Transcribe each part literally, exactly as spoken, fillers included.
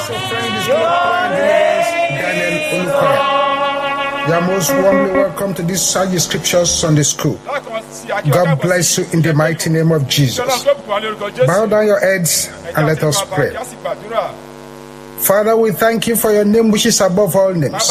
So friend is Daniel Olukoya. You are most warmly welcome to this Sagi Scriptures Sunday School. God bless you in the mighty name of Jesus. Bow down your heads and let us pray. Father, we thank you for your name which is above all names.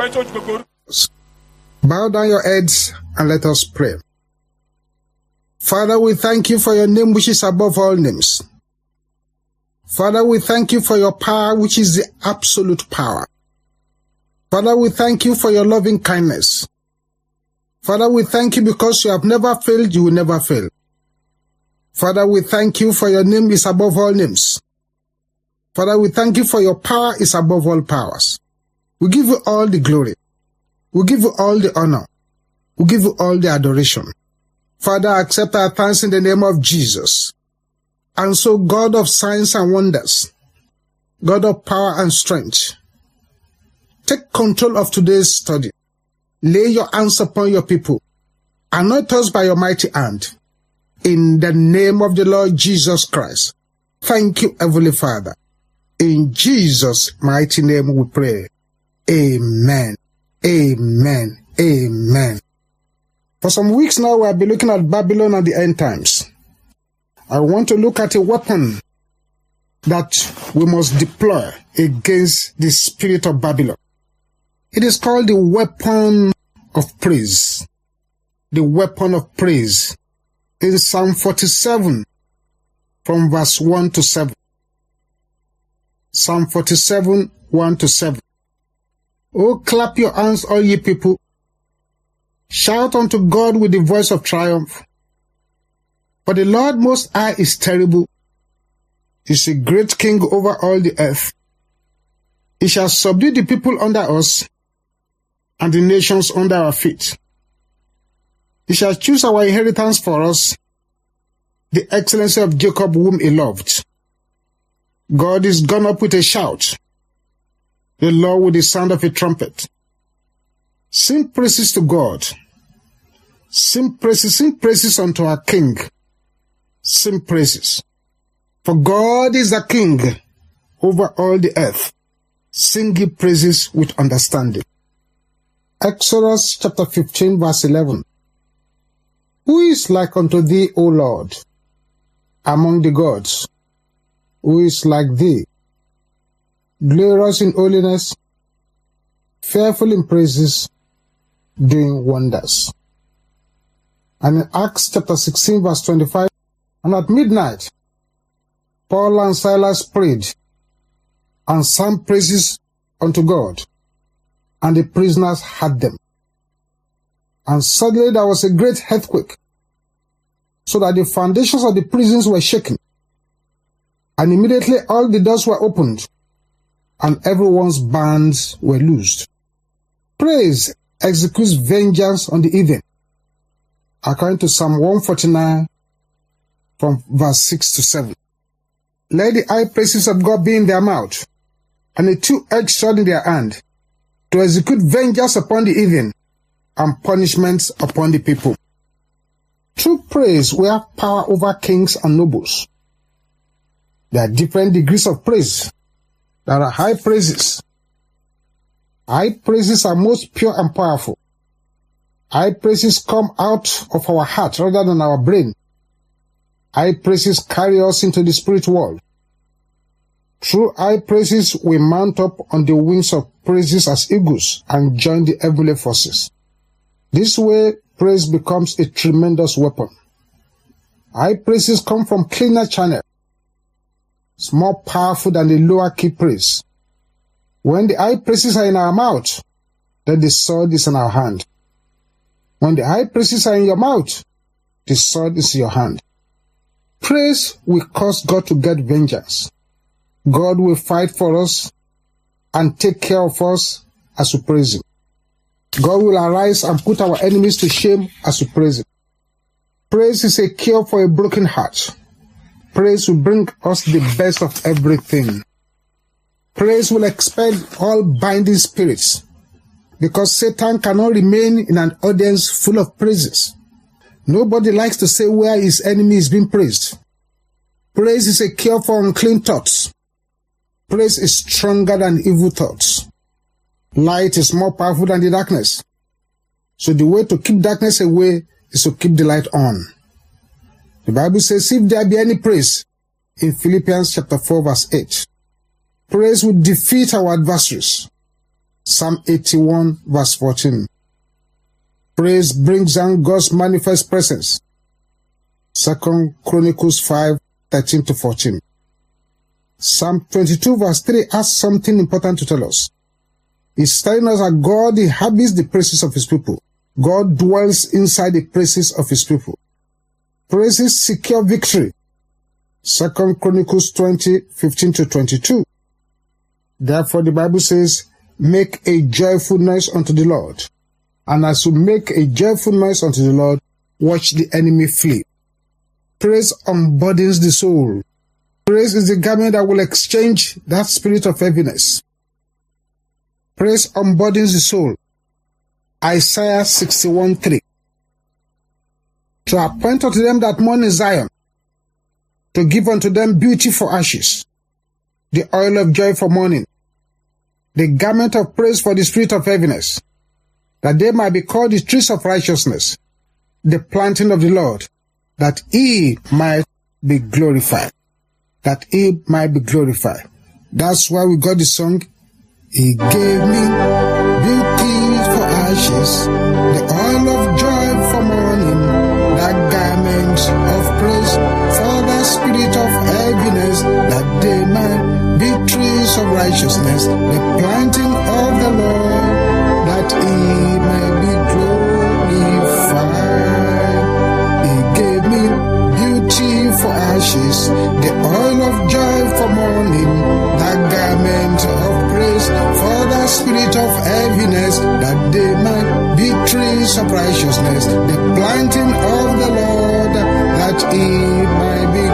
Bow down your heads and let us pray. Father, we thank you for your name which is above all names. Father, we thank you for your power which is the absolute power. Father, we thank you for your loving kindness. Father, we thank you because you have never failed, you will never fail. Father, we thank you for your name is above all names. Father, we thank you for your power is above all powers. We give you all the glory. We give you all the honor. We give you all the adoration. Father, accept our thanks in the name of Jesus. And so, God of signs and wonders, God of power and strength, take control of today's study. Lay your hands upon your people. Anoint us by your mighty hand. In the name of the Lord Jesus Christ. Thank you, Heavenly Father. In Jesus' mighty name we pray. Amen. Amen. Amen. For some weeks now, we have been looking at Babylon and the end times. I want to look at a weapon that we must deploy against the spirit of Babylon. It is called the weapon of praise. The weapon of praise. In Psalm forty-seven, from verse one to seven. Psalm forty-seven, one to seven. Oh, clap your hands, all ye people. Shout unto God with the voice of triumph. For the Lord Most High is terrible. He is a great king over all the earth. He shall subdue the people under us, and the nations under our feet. He shall choose our inheritance for us, the excellency of Jacob whom he loved. God is gone up with a shout, the Lord with the sound of a trumpet. Sing praises to God. Sing praises, sing praises unto our King. Sing praises. For God is the King over all the earth. Sing ye praises with understanding. Exodus chapter fifteen verse eleven. Who is like unto thee, O Lord, among the gods? Who is like thee, glorious in holiness, fearful in praises, doing wonders? And in Acts chapter sixteen verse twenty-five, and at midnight, Paul and Silas prayed and sang praises unto God, and the prisoners heard them. And suddenly there was a great earthquake, so that the foundations of the prisons were shaken. And immediately all the doors were opened, and everyone's bands were loosed. Praise executes vengeance on the heathen, according to Psalm one forty-nine, from verse six to seven. Let the high praises of God be in their mouth, and a two-edged sword in their hand, to execute vengeance upon the heathen, and punishments upon the people. Through praise, we have power over kings and nobles. There are different degrees of praise. There are high praises. High praises are most pure and powerful. High praises come out of our heart rather than our brain. High praises carry us into the spirit world. Through high praises, we mount up on the wings of praises as eagles and join the heavenly forces. This way, praise becomes a tremendous weapon. High praises come from cleaner channel. It's more powerful than the lower key praise. When the high praises are in our mouth, then the sword is in our hand. When the high praises are in your mouth, the sword is in your hand. Praise will cause God to get vengeance. God will fight for us and take care of us as we praise Him. God will arise and put our enemies to shame as we praise Him. Praise is a cure for a broken heart. Praise will bring us the best of everything. Praise will expel all binding spirits, because Satan cannot remain in an audience full of praises. Nobody likes to say where his enemy is being praised. Praise is a cure for unclean thoughts. Praise is stronger than evil thoughts. Light is more powerful than the darkness. So the way to keep darkness away is to keep the light on. The Bible says, if there be any praise, in Philippians chapter four verse eight, praise will defeat our adversaries. Psalm eighty-one verse fourteen. Praise brings down God's manifest presence. Second Chronicles five thirteen to fourteen. Psalm twenty-two verse three has something important to tell us. It's telling us that God inhabits the praises of his people. God dwells inside the praises of his people. Praises secure victory. Second Chronicles twenty fifteen to twenty-two. Therefore the Bible says, make a joyful noise unto the Lord. And as you make a joyful noise unto the Lord, watch the enemy flee. Praise unburdens the soul. Praise is the garment that will exchange that spirit of heaviness. Praise unburdens the soul. Isaiah sixty-one three. To appoint unto them that mourn in Zion, to give unto them beauty for ashes, the oil of joy for mourning, the garment of praise for the spirit of heaviness, that they might be called the trees of righteousness, the planting of the Lord, that he might be glorified. That he might be glorified. That's why we got the song, he gave me beauty for ashes, the oil of joy for mourning, the garment of praise for the spirit of heaviness, that they might be trees of righteousness, the planting of the Lord, that he may be glorified. He gave me beauty for ashes, the oil of joy for mourning, the garment of praise for the spirit of heaviness, that they might be trees of righteousness, the planting of the Lord, that he might be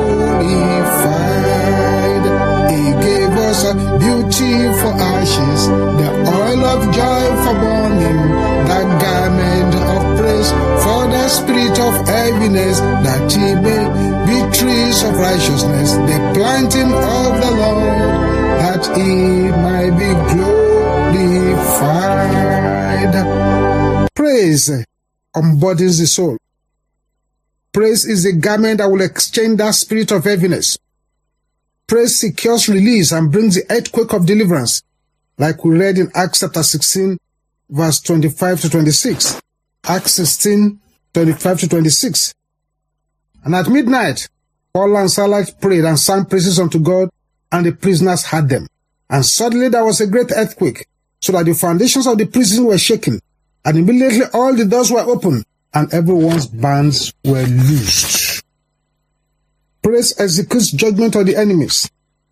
glorified. He gave us a beauty for ashes, the oil of joy for mourning, the garment of praise for the spirit of heaviness, that he may be trees of righteousness, the planting of the Lord, that he might be glorified. Praise unburdens the soul. Praise is the garment that will exchange that spirit of heaviness. Praise secures release and brings the earthquake of deliverance, like we read in Acts chapter sixteen, verse twenty-five to twenty-six. Acts sixteen, twenty-five to twenty-six. And at midnight, Paul and Silas prayed and sang praises unto God, and the prisoners heard them. And suddenly there was a great earthquake, so that the foundations of the prison were shaken, and immediately all the doors were opened, and everyone's bands were loosed. Praise executes judgment on the enemies,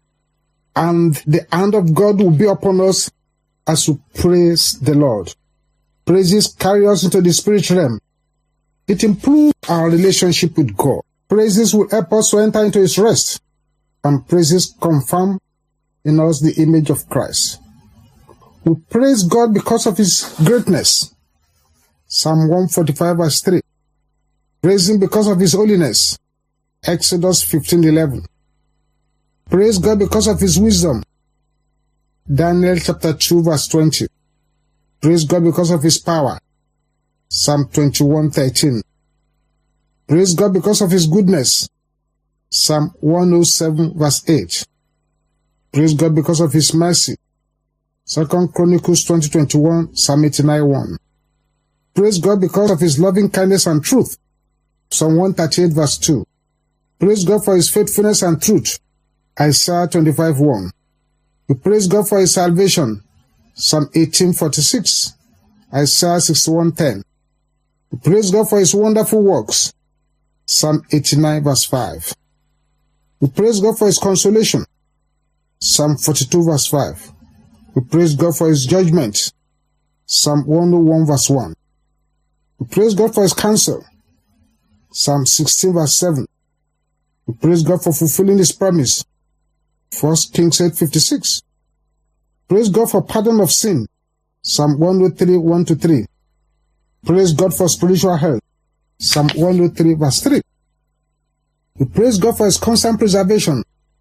and the hand of God will be upon us as we praise the Lord. Praises carry us into the spirit realm. It improves our relationship with God. Praises will help us to enter into his rest, and praises confirm in us the image of Christ. We praise God because of his greatness. Psalm one forty-five verse three. Praise him because of his holiness. Exodus fifteen eleven. Praise God because of his wisdom. Daniel chapter two verse twenty. Praise God because of his power. Psalm twenty-one thirteen. Praise God because of his goodness. Psalm one oh seven verse eight. Praise God because of his mercy. Second Chronicles twenty twenty-one, Psalm eighty-nine one. Praise God because of his loving kindness and truth. Psalm one thirty-eight verse two. Praise God for his faithfulness and truth. Isaiah twenty-five one. We praise God for his salvation. Psalm eighteen forty-six. Isaiah sixty-one ten. We praise God for his wonderful works. Psalm eighty-nine verse five. We praise God for his consolation. Psalm forty-two verse five. We praise God for his judgment. Psalm one oh one verse one. We praise God for his counsel. Psalm sixteen verse seven. We praise God for fulfilling his promise. First Kings eight fifty-six. Praise God for pardon of sin. Psalm one oh three one to three. Praise God for spiritual health. Psalm one oh three verse three. We praise God for his constant preservation.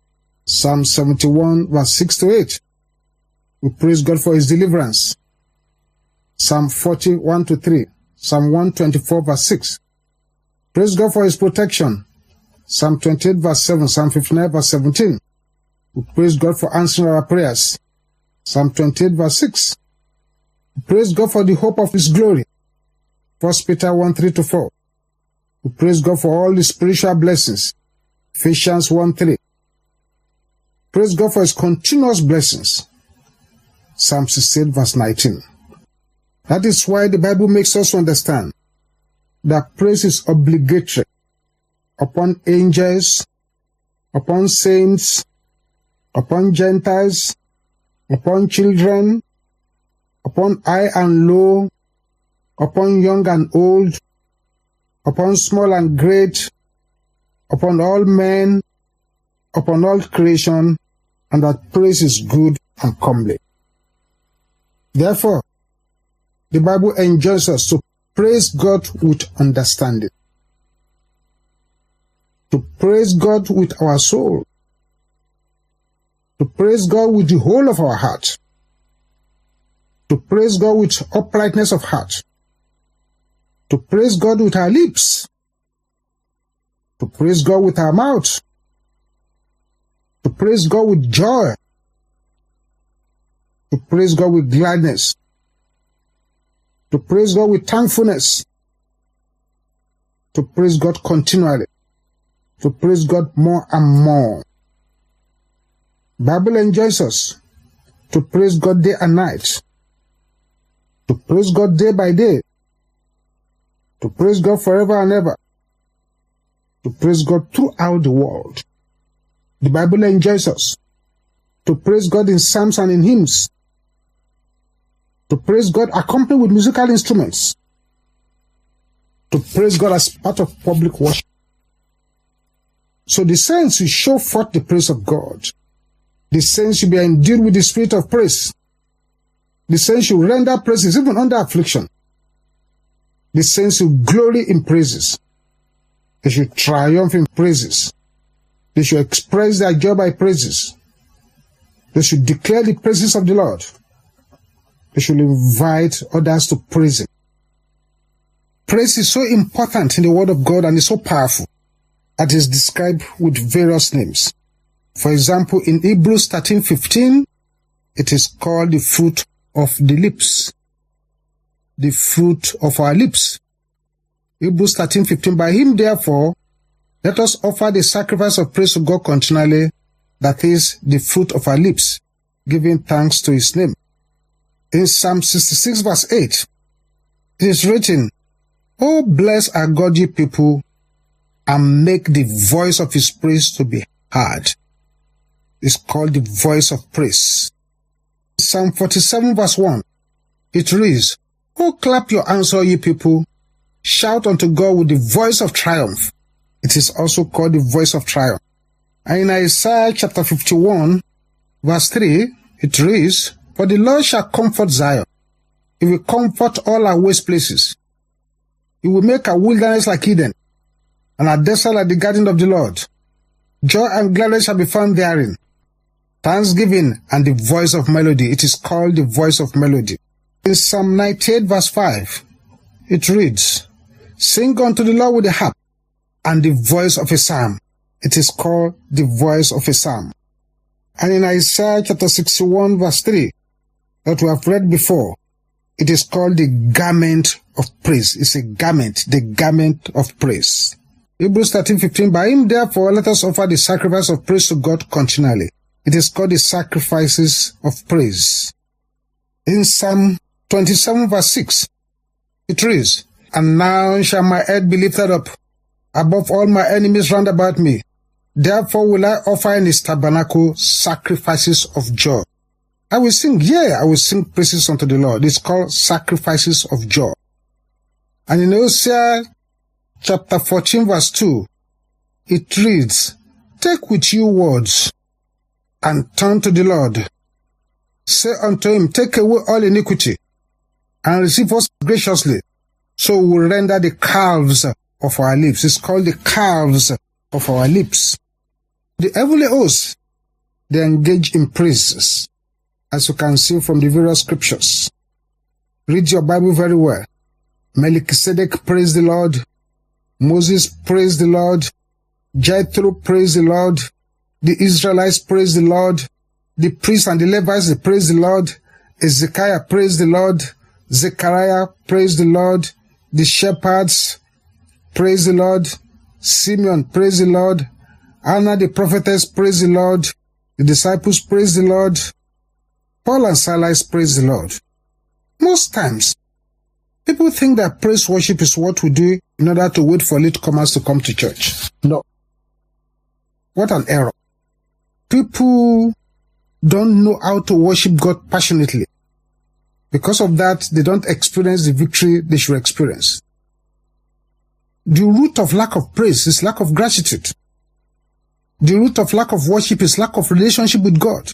Psalm seventy-one, verse six to eight. We praise God for his deliverance. Psalm forty-one to three. Psalm one twenty-four, verse six. Praise God for his protection. Psalm twenty-eight, verse seven. Psalm fifty-nine, verse seventeen. We praise God for answering our prayers. Psalm twenty-eight, verse six. We praise God for the hope of his glory. First Peter one, three to four. We praise God for all the spiritual blessings. Ephesians one, three. Praise God for his continuous blessings. Psalm sixty-eight, verse nineteen. That is why the Bible makes us understand that praise is obligatory upon angels, upon saints, upon Gentiles, upon children, upon high and low, upon young and old, upon small and great, upon all men, upon all creation, and that praise is good and comely. Therefore, the Bible enjoins us to praise God with understanding, to praise God with our soul, to praise God with the whole of our heart, to praise God with uprightness of heart, to praise God with our lips, to praise God with our mouth, to praise God with joy, to praise God with gladness, to praise God with thankfulness, to praise God continually, to praise God more and more. Bible enjoins us to praise God day and night, to praise God day by day, to praise God forever and ever, to praise God throughout the world. The Bible enjoins us to praise God in psalms and in hymns, to praise God accompanied with musical instruments, to praise God as part of public worship. So the saints will show forth the praise of God. The saints should be endued with the spirit of praise. The saints should render praises even under affliction. The saints should glory in praises. They should triumph in praises. They should express their joy by praises. They should declare the praises of the Lord. They should invite others to praise him. Praise is so important in the word of God and is so powerful that it is described with various names. For example, in Hebrews thirteen fifteen, it is called the fruit of the lips. The fruit of our lips. Hebrews thirteen fifteen, by him therefore, let us offer the sacrifice of praise to God continually, that is, the fruit of our lips, giving thanks to his name. In Psalm sixty-six verse eight, it is written, "Oh, bless our God, ye people, and make the voice of his praise to be heard." It's called the voice of praise. Psalm forty-seven verse one, it reads, "Oh, clap your hands, all ye people, shout unto God with the voice of triumph." It is also called the voice of triumph. And in Isaiah chapter fifty-one verse three, it reads, "For the Lord shall comfort Zion. He will comfort all our waste places. He will make our wilderness like Eden, and our desert like the garden of the Lord. Joy and gladness shall be found therein. Thanksgiving and the voice of melody." It is called the voice of melody. In Psalm ninety-eight verse five, it reads, "Sing unto the Lord with the harp and the voice of a psalm." It is called the voice of a psalm. And in Isaiah chapter sixty-one verse three, that we have read before, it is called the garment of praise. It's a garment, the garment of praise. Hebrews thirteen fifteen, by him therefore let us offer the sacrifice of praise to God continually. It is called the sacrifices of praise. In Psalm twenty-seven verse six, it reads, "And now shall my head be lifted up above all my enemies round about me. Therefore will I offer in his tabernacle sacrifices of joy. I will sing, yea, I will sing praises unto the Lord." It's called sacrifices of joy. And in Hosea chapter fourteen verse two, it reads, "Take with you words, and turn to the Lord. Say unto him, take away all iniquity, and receive us graciously. So we will render the calves of our lips." It's called the calves of our lips. The heavenly hosts they engage in praises, as you can see from the various scriptures. Read your Bible very well. Melchizedek praised the Lord. Moses praised the Lord. Jethro praised the Lord. The Israelites praised the Lord. The priests and the Levites, they praised the Lord. Ezekiah praised the Lord. Zechariah praised the Lord. The shepherds praised the Lord. Simeon praised the Lord. Anna the prophetess praised the Lord. The disciples praised the Lord. Paul and Silas praised the Lord. Most times, people think that praise worship is what we do in order to wait for latecomers to come to church. No. What an error. People don't know how to worship God passionately. Because of that, they don't experience the victory they should experience. The root of lack of praise is lack of gratitude. The root of lack of worship is lack of relationship with God.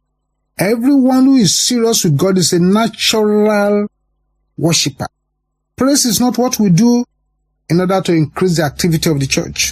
Everyone who is serious with God is a natural worshiper. Praise is not what we do in order to increase the activity of the church.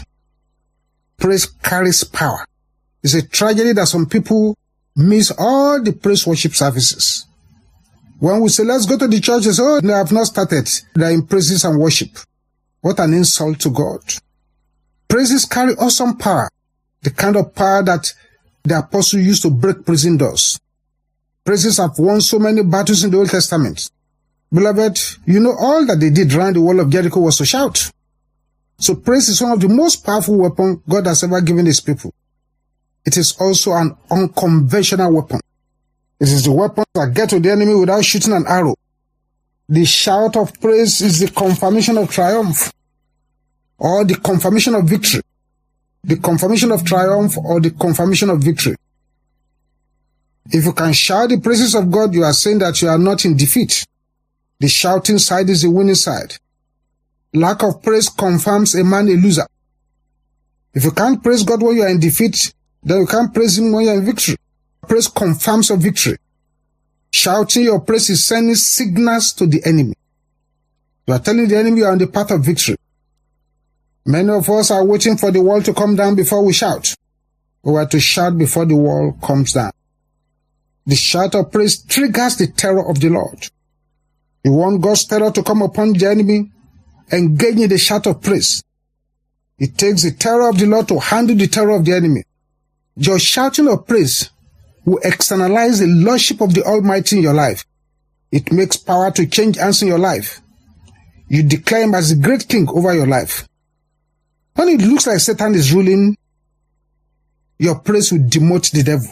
Praise carries power. It's a tragedy that some people miss all the praise worship services. When we say, let's go to the church, they say, oh, they have not started. They are in praises and worship. What an insult to God. Praises carry awesome power, the kind of power that the apostle used to break prison doors. Praises have won so many battles in the Old Testament. Beloved, you know all that they did around the wall of Jericho was to shout. So praise is one of the most powerful weapons God has ever given his people. It is also an unconventional weapon. It is the weapon that gets to the enemy without shooting an arrow. The shout of praise is the confirmation of triumph, or the confirmation of victory. The confirmation of triumph or the confirmation of victory. If you can shout the praises of God, you are saying that you are not in defeat. The shouting side is the winning side. Lack of praise confirms a man a loser. If you can't praise God when you are in defeat, then you can't praise him when you are in victory. Praise confirms your victory. Shouting your praise is sending signals to the enemy. You are telling the enemy you are on the path of victory. Many of us are waiting for the wall to come down before we shout. We are to shout before the wall comes down. The shout of praise triggers the terror of the Lord. You want God's terror to come upon the enemy? Engage in the shout of praise. It takes the terror of the Lord to handle the terror of the enemy. Your shouting of praise will externalize the lordship of the Almighty in your life. It makes power to change hands in your life. You declare him as the great king over your life. When it looks like Satan is ruling, your praise will demote the devil.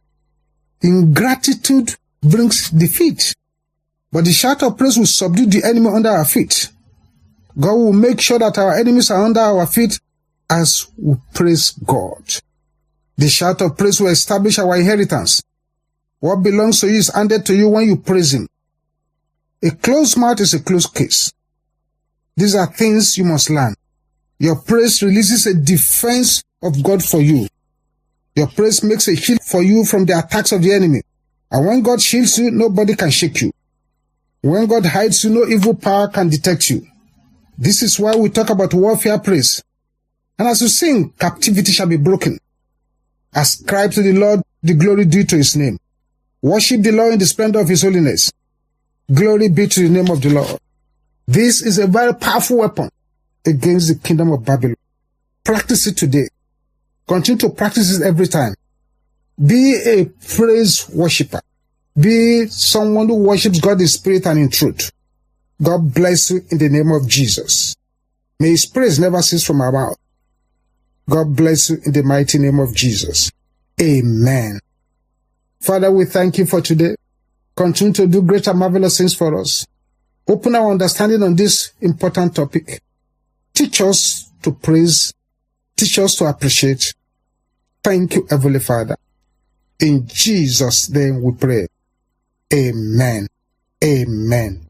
Ingratitude brings defeat, but the shout of praise will subdue the enemy under our feet. God will make sure that our enemies are under our feet as we praise God. The shout of praise will establish our inheritance. What belongs to you is handed to you when you praise him. A closed mouth is a closed case. These are things you must learn. Your praise releases a defense of God for you. Your praise makes a shield for you from the attacks of the enemy. And when God shields you, nobody can shake you. When God hides you, no evil power can detect you. This is why we talk about warfare praise. And as you sing, captivity shall be broken. Ascribe to the Lord the glory due to his name. Worship the Lord in the splendor of his holiness. Glory be to the name of the Lord. This is a very powerful weapon against the kingdom of Babylon. Practice it today. Continue to practice it every time. Be a praise worshiper. Be someone who worships God in spirit and in truth. God bless you in the name of Jesus. May his praise never cease from our mouth. God bless you in the mighty name of Jesus. Amen. Father, we thank you for today. Continue to do great and marvelous things for us. Open our understanding on this important topic. Teach us to praise. Teach us to appreciate. Thank you, Heavenly Father. In Jesus' name we pray. Amen. Amen.